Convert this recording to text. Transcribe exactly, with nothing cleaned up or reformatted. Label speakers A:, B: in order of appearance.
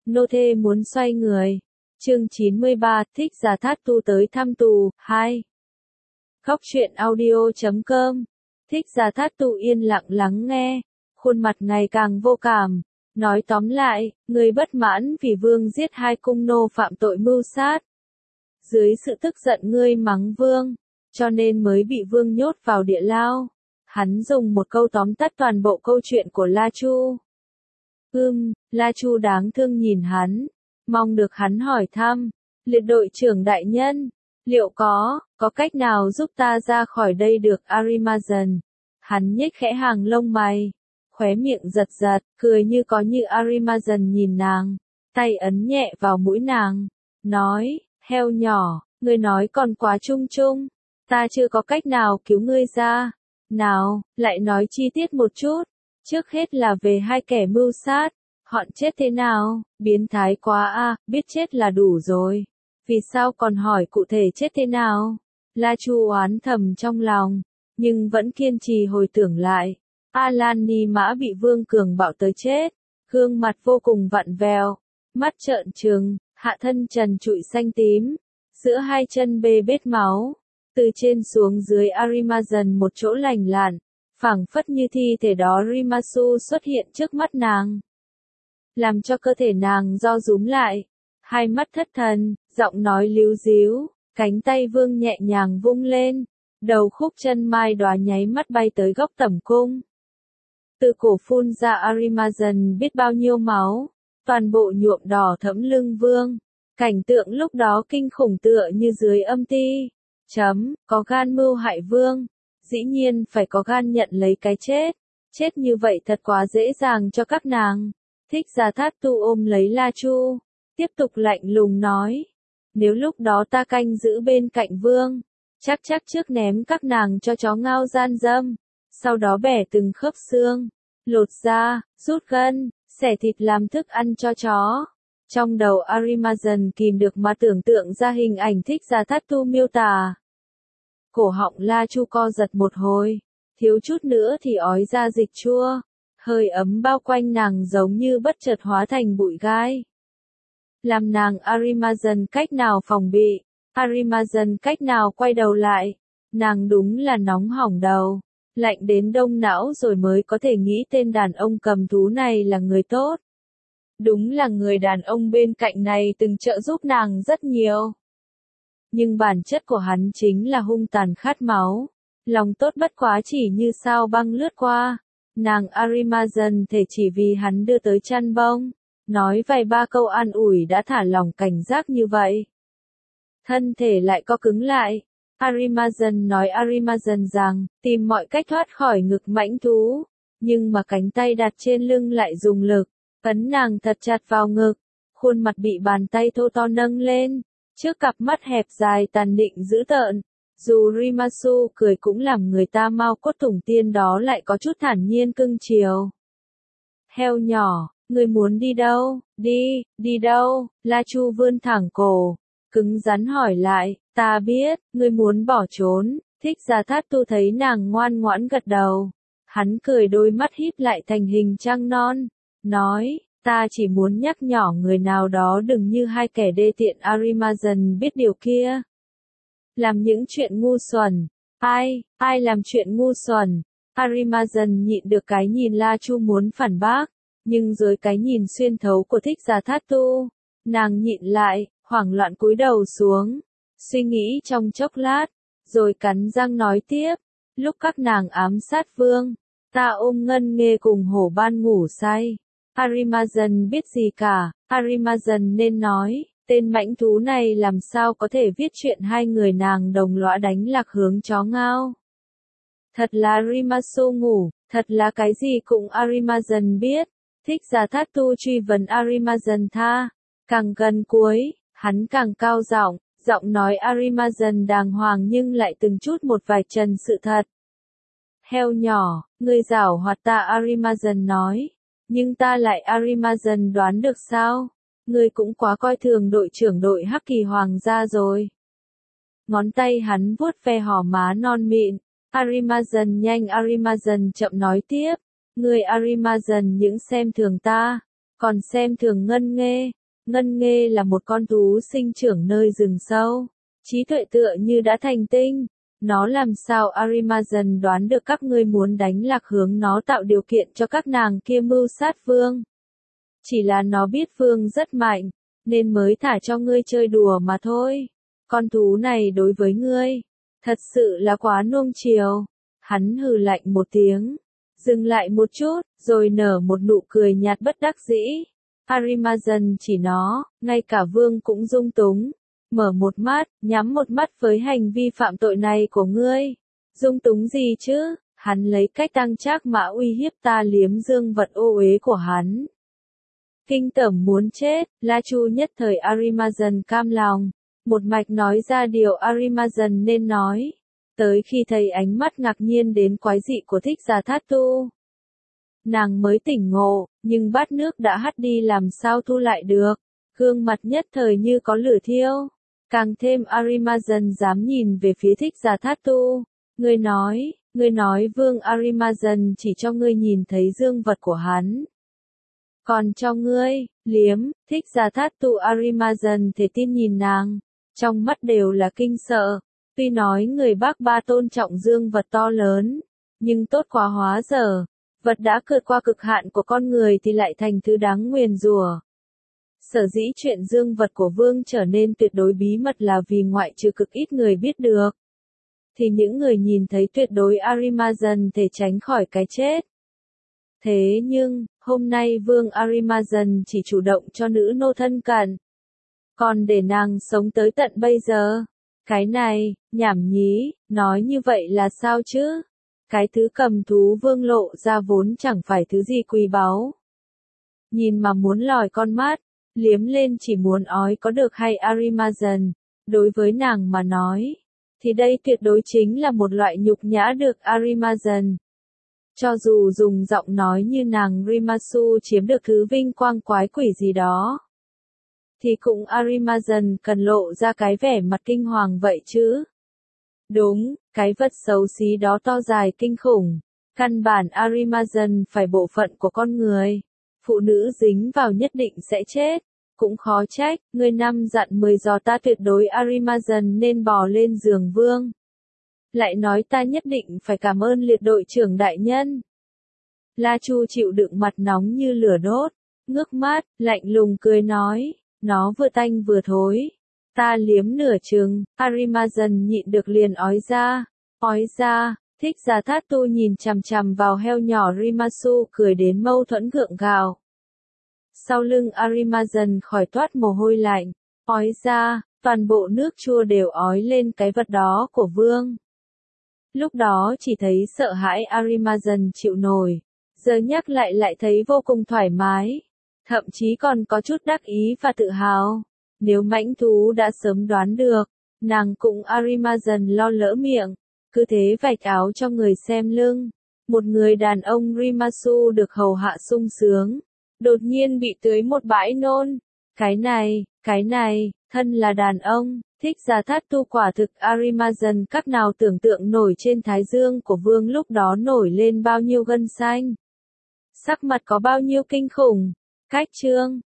A: Nô thê muốn xoay người. Chương chín mươi ba, thích Già Thát Tu tới thăm tù, hai. Khóc chuyện audio chấm com. Thích Già Thát Tu yên lặng lắng nghe, khuôn mặt ngày càng vô cảm. Nói tóm lại, người bất mãn vì vương giết hai cung nô phạm tội mưu sát. Dưới sự tức giận ngươi mắng vương, cho nên mới bị vương nhốt vào địa lao. Hắn dùng một câu tóm tắt toàn bộ câu chuyện của La Chu. Ưm, La Chu đáng thương nhìn hắn, mong được hắn hỏi thăm. Liệt đội trưởng đại nhân, liệu có, có cách nào giúp ta ra khỏi đây được Arimazan? Hắn nhếch khẽ hàng lông mày, khóe miệng giật giật, cười như có như Arimazan nhìn nàng, tay ấn nhẹ vào mũi nàng, nói, heo nhỏ, ngươi nói còn quá chung chung, ta chưa có cách nào cứu ngươi ra. Nào, lại nói chi tiết một chút, trước hết là về hai kẻ mưu sát, họ chết thế nào, biến thái quá a, à, biết chết là đủ rồi. Vì sao còn hỏi cụ thể chết thế nào? La Chu oán thầm trong lòng, nhưng vẫn kiên trì hồi tưởng lại. Alan Ni Mã bị Vương Cường bạo tới chết, gương mặt vô cùng vặn vẹo, mắt trợn trừng, hạ thân trần trụi xanh tím, giữa hai chân bê bết máu, từ trên xuống dưới Arimazan một chỗ lành lặn, phảng phất như thi thể đó Rimasu xuất hiện trước mắt nàng, làm cho cơ thể nàng do rúm lại, hai mắt thất thần, giọng nói líu díu, cánh tay Vương nhẹ nhàng vung lên, đầu khúc chân mai đóa nháy mắt bay tới góc tẩm cung. Từ cổ phun ra Arimazan biết bao nhiêu máu, toàn bộ nhuộm đỏ thẫm lưng Vương, cảnh tượng lúc đó kinh khủng tựa như dưới âm ti. Chấm, có gan mưu hại Vương, dĩ nhiên phải có gan nhận lấy cái chết, chết như vậy thật quá dễ dàng cho các nàng. Thích Già Thát Tu ôm lấy La Chu, tiếp tục lạnh lùng nói, nếu lúc đó ta canh giữ bên cạnh Vương, chắc chắc trước ném các nàng cho chó ngao gian dâm, sau đó bẻ từng khớp xương, lột da, rút gân, xẻ thịt làm thức ăn cho chó. Trong đầu Arimazan kìm được mà tưởng tượng ra hình ảnh Thích Già Thát Tu miêu tả. Cổ họng La Chu co giật một hồi, thiếu chút nữa thì ói ra dịch chua, hơi ấm bao quanh nàng giống như bất chợt hóa thành bụi gai. Làm nàng Arimazan cách nào phòng bị, Arimazan cách nào quay đầu lại, nàng đúng là nóng hỏng đầu, lạnh đến đông não rồi mới có thể nghĩ tên đàn ông cầm thú này là người tốt. Đúng là người đàn ông bên cạnh này từng trợ giúp nàng rất nhiều. Nhưng bản chất của hắn chính là hung tàn khát máu, lòng tốt bất quá chỉ như sao băng lướt qua. Nàng Arimazan thể chỉ vì hắn đưa tới chăn bông, nói vài ba câu an ủi đã thả lòng cảnh giác như vậy. Thân thể lại co cứng lại. Arimazan nói Arimazan rằng, tìm mọi cách thoát khỏi ngực mãnh thú, nhưng mà cánh tay đặt trên lưng lại dùng lực, ấn nàng thật chặt vào ngực, khuôn mặt bị bàn tay thô to nâng lên, trước cặp mắt hẹp dài tàn định dữ tợn. Dù Rimasu cười cũng làm người ta mau cốt thủng tiên đó lại có chút thản nhiên cưng chiều. Heo nhỏ, ngươi muốn đi đâu? Đi, đi đâu? La Chu vươn thẳng cổ, cứng rắn hỏi lại, ta biết, ngươi muốn bỏ trốn. Thích Già Thát Tu thấy nàng ngoan ngoãn gật đầu. Hắn cười đôi mắt híp lại thành hình trăng non, nói, ta chỉ muốn nhắc nhỏ người nào đó đừng như hai kẻ đê tiện Arimazan biết điều kia. Làm những chuyện ngu xuẩn. Ai, ai làm chuyện ngu xuẩn? Arimazan nhịn được cái nhìn La Chu muốn phản bác, nhưng dưới cái nhìn xuyên thấu của Thích Già Thát Tu, nàng nhịn lại, hoảng loạn cúi đầu xuống, suy nghĩ trong chốc lát, rồi cắn răng nói tiếp, lúc các nàng ám sát Vương, ta ôm Ngân Nghê cùng Hổ Ban ngủ say. Arimazan biết gì cả, Arimazan nên nói, tên mãnh thú này làm sao có thể viết chuyện hai người nàng đồng lõa đánh lạc hướng chó ngao. Thật là Rimasu ngủ, thật là cái gì cũng Arimazan biết. Thích Già Thát Tu truy vấn Arimazan tha, càng gần cuối, hắn càng cao giọng, giọng nói Arimazan đàng hoàng nhưng lại từng chút một vài trần sự thật. Heo nhỏ, ngươi giảo hoạt ta Arimazan nói, nhưng ta lại Arimazan đoán được sao? Ngươi cũng quá coi thường đội trưởng đội Hắc Kỳ Hoàng gia rồi. Ngón tay hắn vuốt ve hò má non mịn. Arimazan nhanh Arimazan chậm nói tiếp. Ngươi Arimazan những xem thường ta. còn xem thường Ngân Nghê. Ngân Nghê là một con thú sinh trưởng nơi rừng sâu, trí tuệ tựa như đã thành tinh. Nó làm sao Arimazan đoán được các ngươi muốn đánh lạc hướng nó tạo điều kiện cho các nàng kia mưu sát vương. Chỉ là nó biết vương rất mạnh, nên mới thả cho ngươi chơi đùa mà thôi. Con thú này đối với ngươi, thật sự là quá nuông chiều. Hắn hừ lạnh một tiếng, dừng lại một chút, rồi nở một nụ cười nhạt bất đắc dĩ. Arimazan chỉ nó, ngay cả vương cũng dung túng. Mở một mắt, nhắm một mắt với hành vi phạm tội này của ngươi. Dung túng gì chứ? Hắn lấy cách tăng trác mã uy hiếp ta liếm dương vật ô uế của hắn. Kinh tởm muốn chết, La Chu nhất thời Arimazan cam lòng. Một mạch nói ra điều Arimazan nên nói. Tới khi thấy ánh mắt ngạc nhiên đến quái dị của Thích Giả Thát Tu, nàng mới tỉnh ngộ, nhưng bát nước đã hắt đi làm sao thu lại được. Gương mặt nhất thời như có lửa thiêu. Càng thêm Arimazan dám nhìn về phía Thích Giả Thát Tu. Ngươi nói, ngươi nói vương Arimazan chỉ cho ngươi nhìn thấy dương vật của hắn. Còn cho ngươi, liếm. Thích Giả Thát Tu Arimazan thể tin nhìn nàng. Trong mắt đều là kinh sợ. Tuy nói người Bắc Ba tôn trọng dương vật to lớn, nhưng tốt quá hóa dở. Vật đã vượt qua cực hạn của con người thì lại thành thứ đáng nguyền rủa. Sở dĩ chuyện dương vật của vương trở nên tuyệt đối bí mật là vì ngoại trừ cực ít người biết được, thì những người nhìn thấy tuyệt đối Arimazan thể tránh khỏi cái chết. Thế nhưng, hôm nay vương Arimazan chỉ chủ động cho nữ nô thân cận, còn để nàng sống tới tận bây giờ. Cái này, nhảm nhí, nói như vậy là sao chứ? Cái thứ cầm thú vương lộ ra vốn chẳng phải thứ gì quý báu. Nhìn mà muốn lòi con mắt, liếm lên chỉ muốn ói có được hay Arimazan, đối với nàng mà nói, thì đây tuyệt đối chính là một loại nhục nhã được Arimazan. Cho dù dùng giọng nói như nàng Rimasu chiếm được thứ vinh quang quái quỷ gì đó, thì cũng Arimazan cần lộ ra cái vẻ mặt kinh hoàng vậy chứ. Đúng, cái vật xấu xí đó to dài kinh khủng. Căn bản Arimazan phải bộ phận của con người. Phụ nữ dính vào nhất định sẽ chết. Cũng khó trách, ngươi năm dặn mười dò ta tuyệt đối Arimazan nên bò lên giường vương. Lại nói ta nhất định phải cảm ơn liệt đội trưởng đại nhân. La Chu chịu đựng mặt nóng như lửa đốt, ngước mắt, lạnh lùng cười nói, nó vừa tanh vừa thối. Ta liếm nửa chừng, Arimazan nhịn được liền ói ra, ói ra. Thích Giả Thát Tu nhìn chằm chằm vào heo nhỏ Rimasu cười đến mâu thuẫn gượng gạo. Sau lưng Arimazan khỏi toát mồ hôi lạnh, ói ra, toàn bộ nước chua đều ói lên cái vật đó của vương. Lúc đó chỉ thấy sợ hãi Arimazan chịu nổi, giờ nhắc lại lại thấy vô cùng thoải mái, thậm chí còn có chút đắc ý và tự hào. Nếu mãnh thú đã sớm đoán được, nàng cũng Arimazan lo lỡ miệng, cứ thế vạch áo cho người xem lưng. Một người đàn ông Rimasu được hầu hạ sung sướng, đột nhiên bị tưới một bãi nôn. Cái này, cái này, thân là đàn ông, Thích Giả Thát Tu quả thực Arimazan các nào tưởng tượng nổi trên thái dương của vương lúc đó nổi lên bao nhiêu gân xanh. Sắc mặt có bao nhiêu kinh khủng. Cách chương